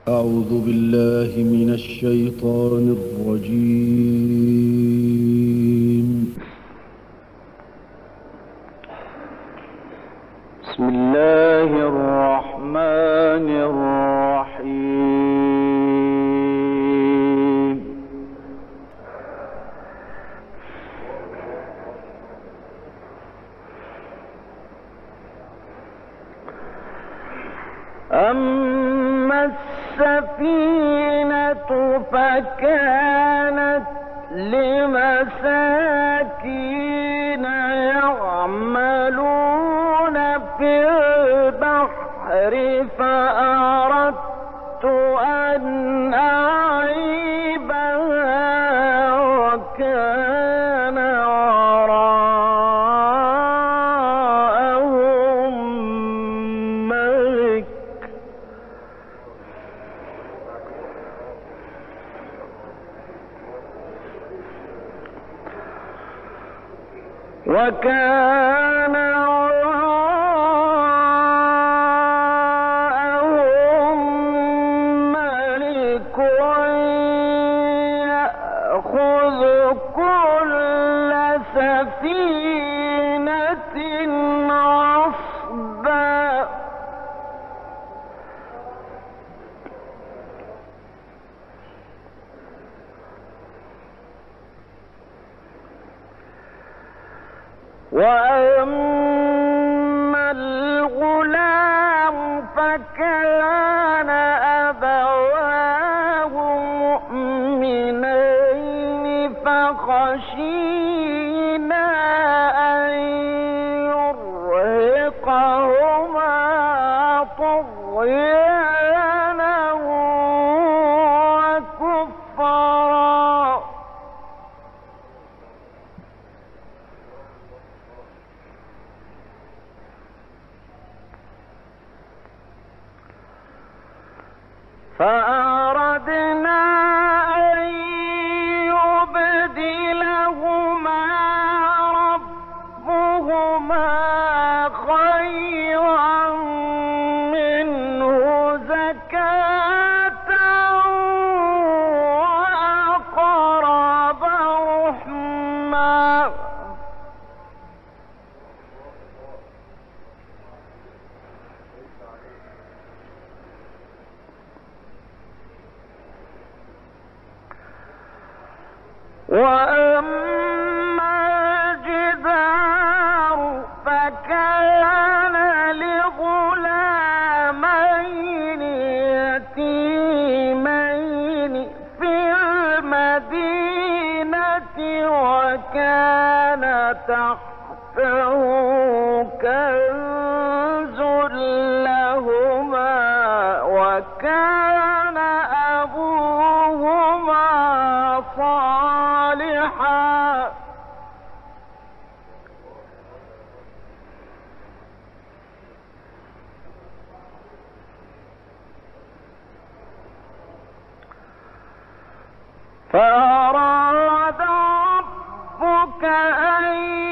أعوذ بالله من الشيطان الرجيم. بسم الله الرحمن الرحيم. أما السفينة فكانت لمساكين يعملون في البحر فأردت أن أعيبها وكان وراءهم ملك يأخذ كل سفينة غصبا وأما الغلام فكان أبواه مؤمنين فخشينا أن يرهقهما طغيانا وكفرا فأردنا أن يبدلهما ربهما خيرا منه زكاة وأقرب رحما وأما الجدار فكان لغلامين يتيمين في المدينة وكان تحته كنز لهما وكان أبوهما صالحا فأراد ربك أن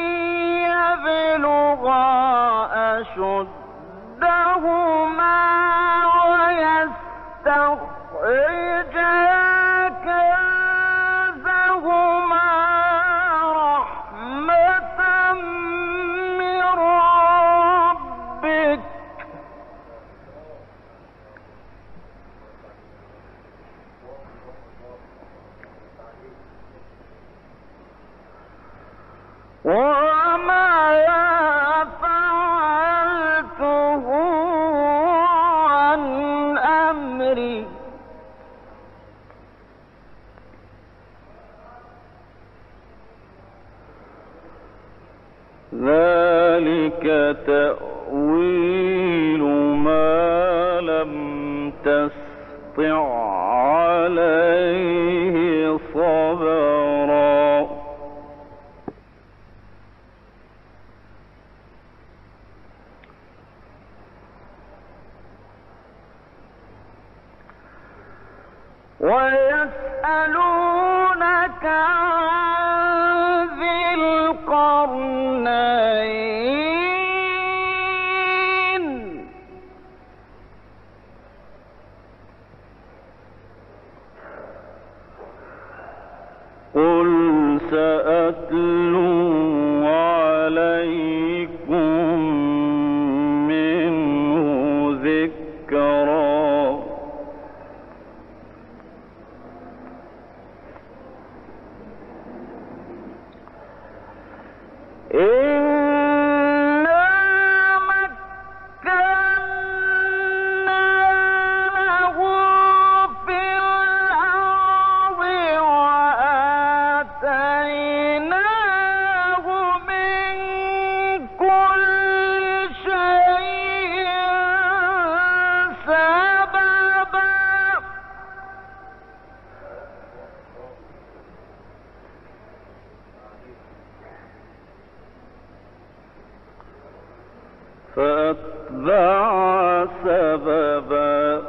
يبلغا أشدهما ويستخرجا كنزهما رحمة من ربك وما فعلته عن أمري ذلك تأويل ما لم تسطع عليه صبرا ويسألونك عن ذي القرنين قل سأتلو عليكم منه ذكرا فأتبع سببا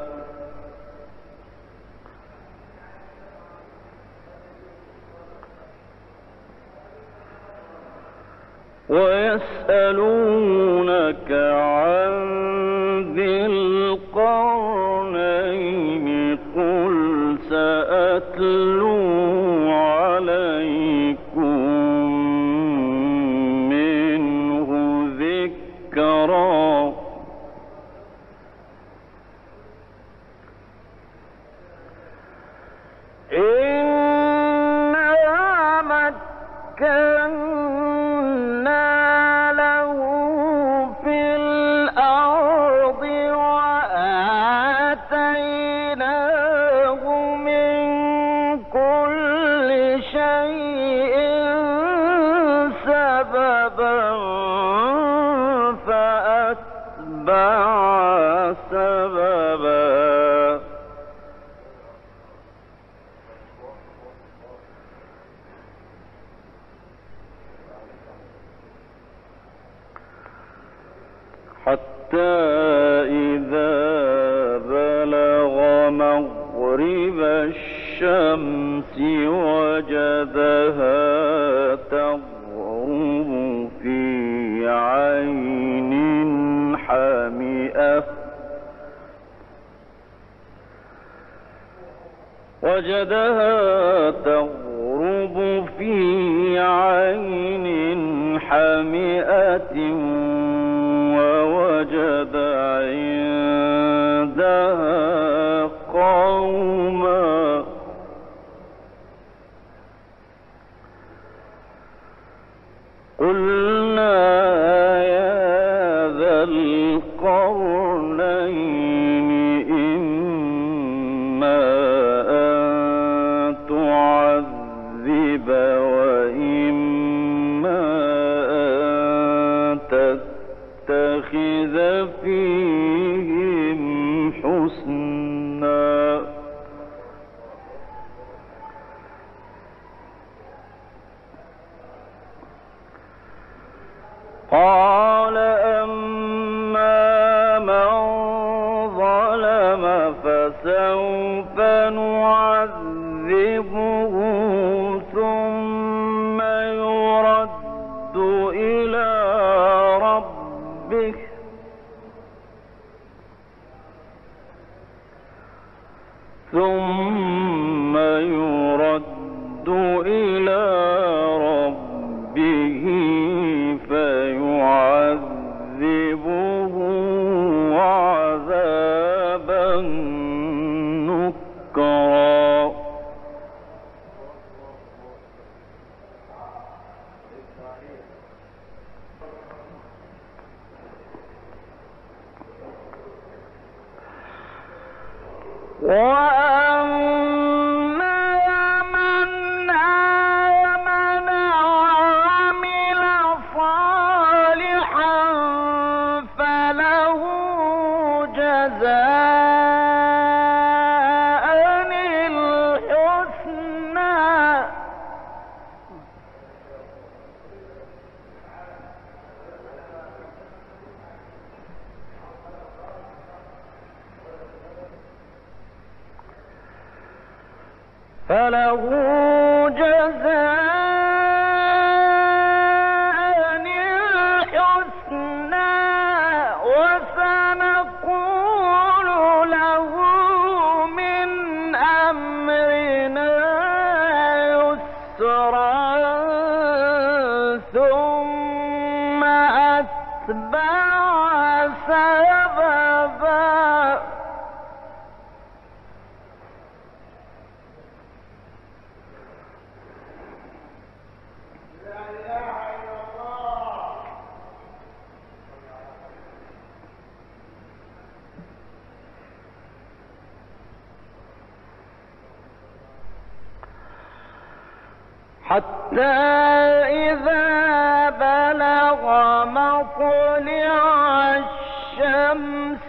ويسألونك عن ذي القرنين قل سأتلو عليكم منه ذكرا إنا مكنا له في الأرض وآتيناه من كل شيء سببا فأتبع سببا حتى إذا بلغ مغرب الشمس وجدها تغرب في عين حمئة ووجد عندها قوما قلنا يا ذا القرنين إما أن تعذب وإما أن تتخذ فيهم حسنا قال أما من ظلم فسوف نعذبه ثم يرد إلى ربه فيعذبه عذابا نكرا فله جزاء الحسنى وسنقول له من أمرنا يسرا أتبع سببا حتى إذا بلغ مطلع الشمس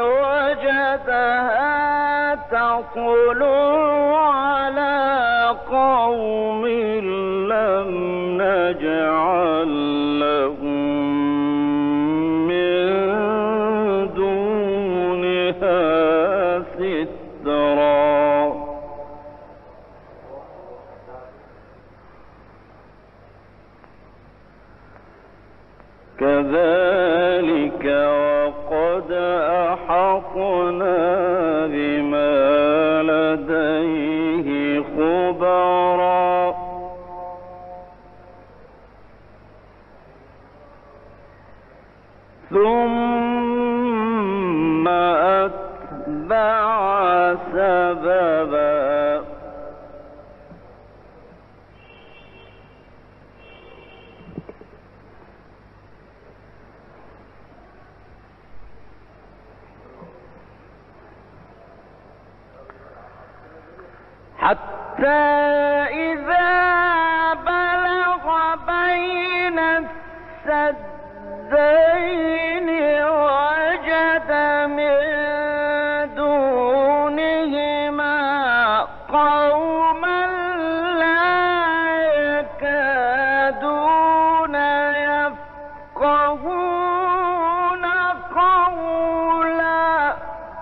وجدها تطلع على قوم لم نجعل لهم من دونها سترا كذلك وقد أحطنا بما لديه خبرا ثم أتبع سببا حتى إذا بلغ بين السدين وجد من دونهما قوما لا يكادون يفقهون قولا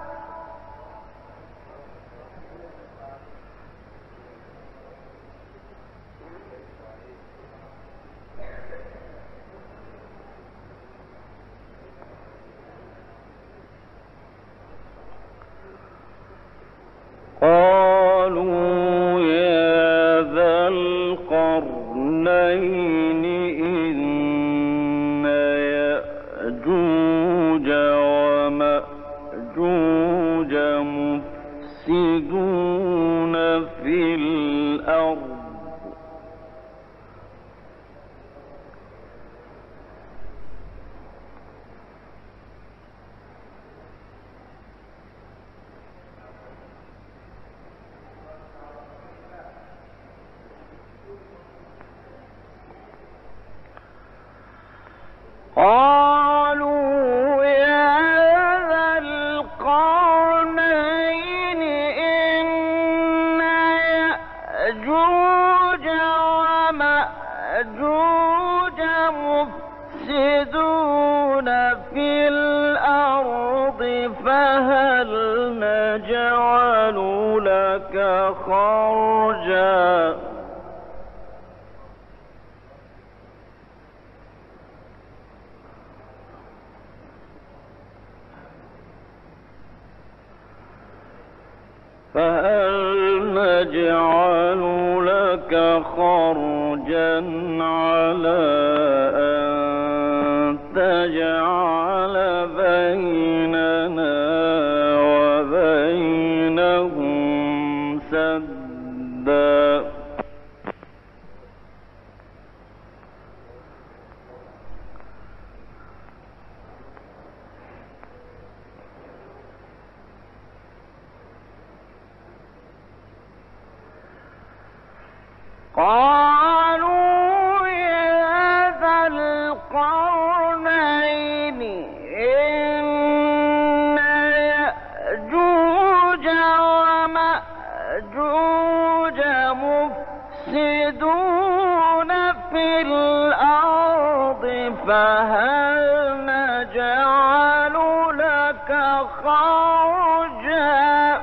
قالوا يا ذا القرنين إن يأجوج ومأجوج مفسدون في الأرض قالوا يا ذا القرنين إن يأجوج ومأجوج مفسدون في الأرض فهل نجعل لك خرجا على أن تجعل بيننا وبينهم سدا قالوا يا ذا القرنين إن يأجوج ومأجوج مفسدون في الأرض فهل نجعل لك خرجا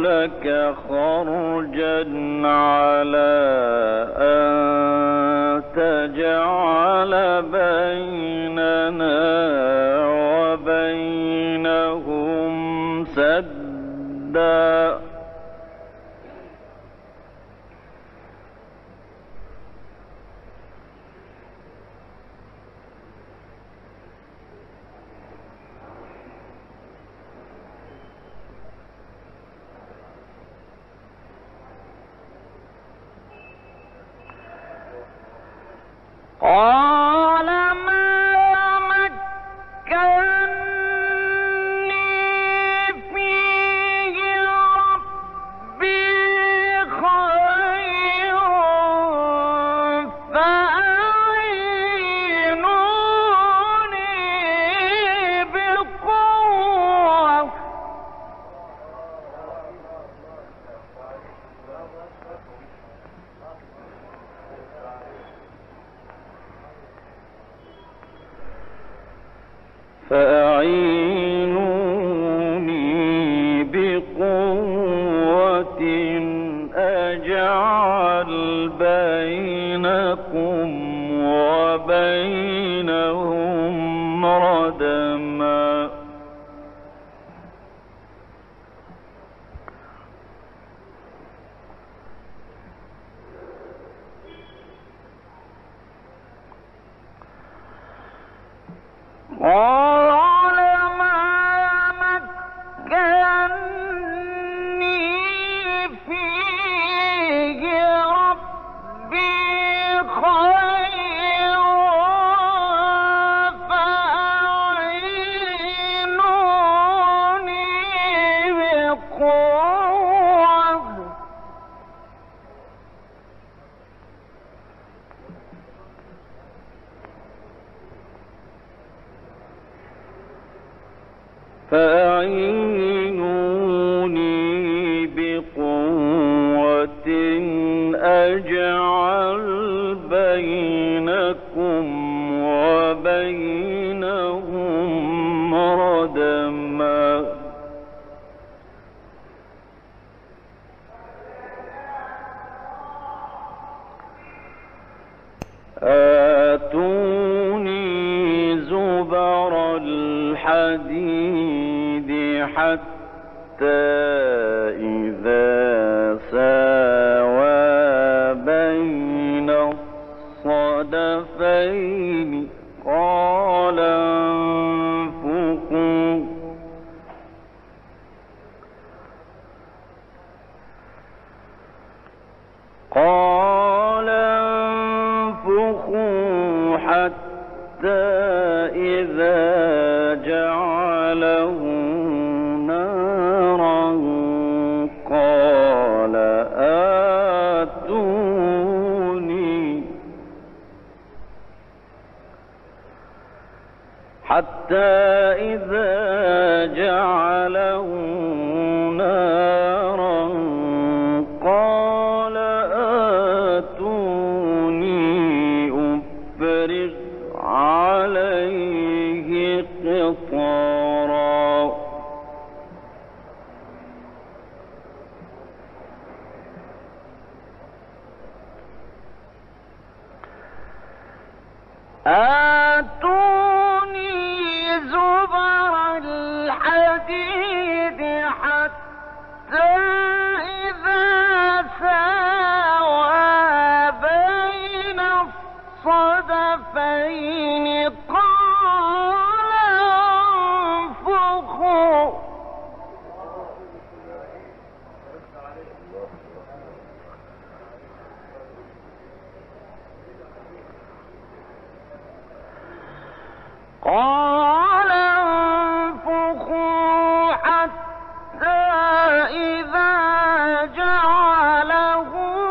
على أن تجعل بيننا وبينهم سدا قال ما مكني فيه ربي خير فأعينوني بقوة أجعل بينكم وبينهم ردما قال ما مكني فيه ربي خير فأعينوني بقوة أجعل بينكم وبينهم ردما آتوني زبر الحديد حتى إذا ساوى بين الصدفين قال انفخوا حتى إذا جعله نارا قال آتوني حتى إذا جعله نارا قال آتوني أفرغ عليه قطرا آتوني زبر الحديد حتى إذا ساوى بين الصدفين قال انفخوا قال انفخوا حتى إذا جعله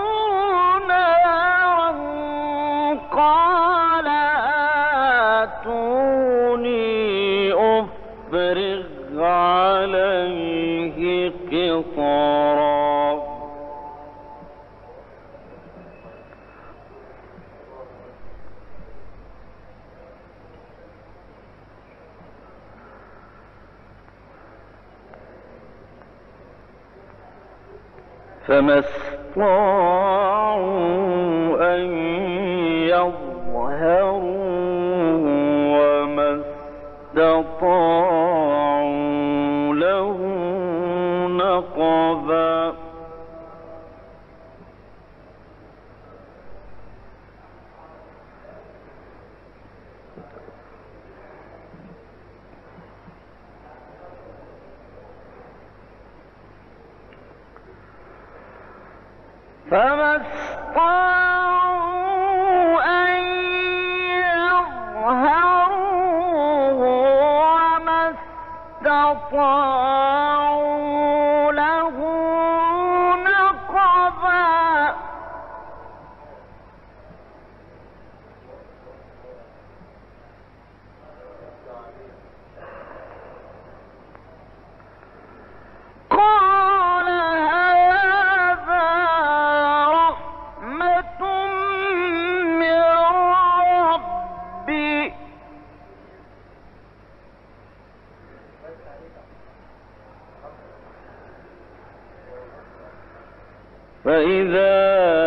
نارا قال آتوني أفرغ عليه قطرا فما استطاعوا أن يضربوا استطاعوا له نقبا فما استطاعوا أن يظهروه وما استطاعوا له نقبا قال هذا رحمة من ربي فإذا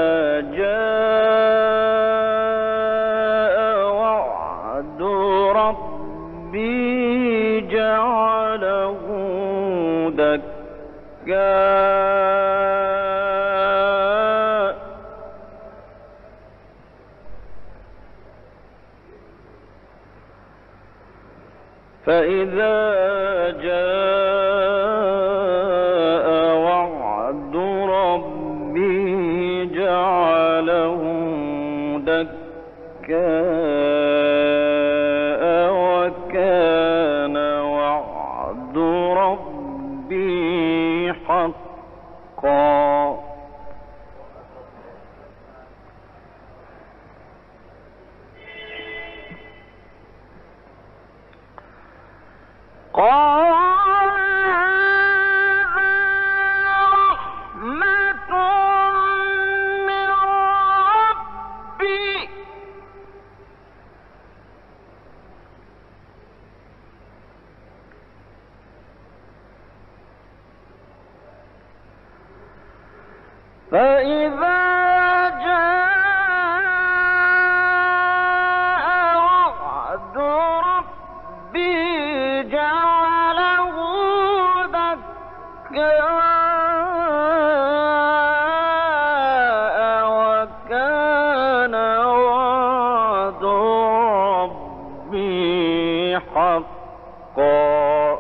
جاء وعد ربي جعله دكا فإذا جاء وعد ربي جعله دكا وكان وعد ربي حقا قال هذا رحمة من ربي فإذا جاء وعد ربي جعله دكا وكان وعد ربي حقا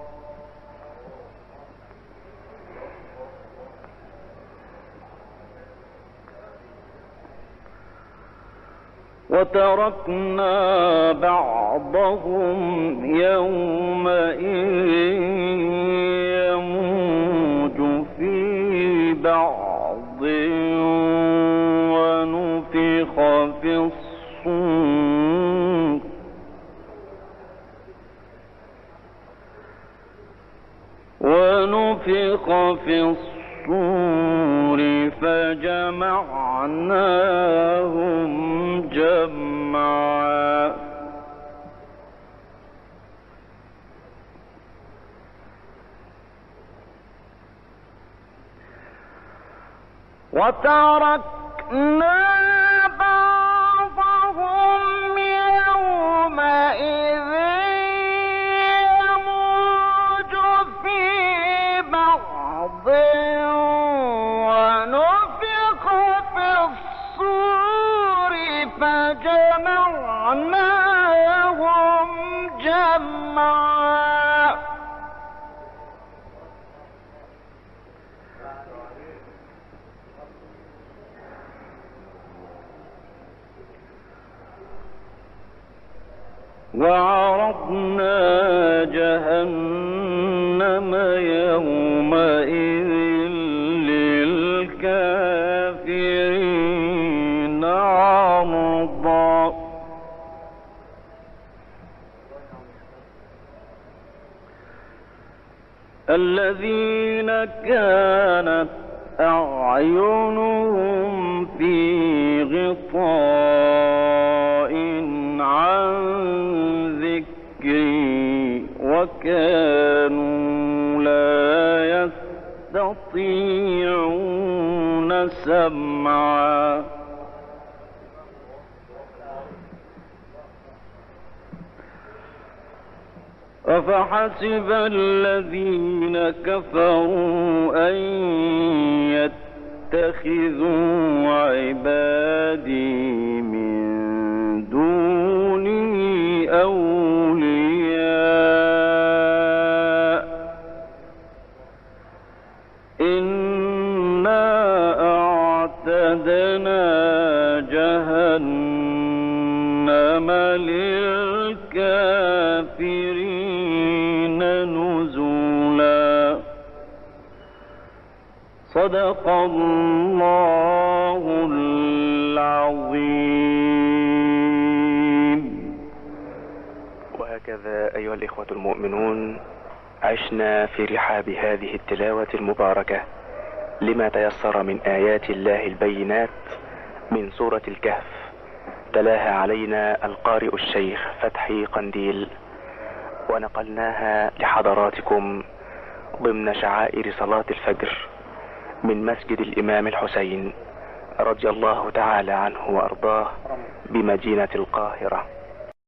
وتركنا بعضهم يومئذ يموج في بعض ونفخ في الصور فجمعناهم جمعا وتركنا بعضهم يومئذ يموج في بعض ونفخ في الصور فجمعناهم جمعا وعرضنا جهنم يومئذ للكافرين عرضا الذين كانت أعينهم في غطاء عن ذكري وكانوا لا يستطيعون سمعا أفحسب الذين كفروا أن يتخذوا عبادي من دونه أولياء إنا أعتدنا جهنم للكافرين نزلا. صدق الله العظيم. وهكذا أيها الإخوة المؤمنون عشنا في رحاب هذه التلاوة المباركة لما تيسر من آيات الله البينات من سورة الكهف، تلاها علينا القارئ الشيخ فتحي قنديل، ونقلناها لحضراتكم ضمن شعائر صلاة الفجر من مسجد الإمام الحسين رضي الله تعالى عنه وأرضاه بمدينة القاهرة.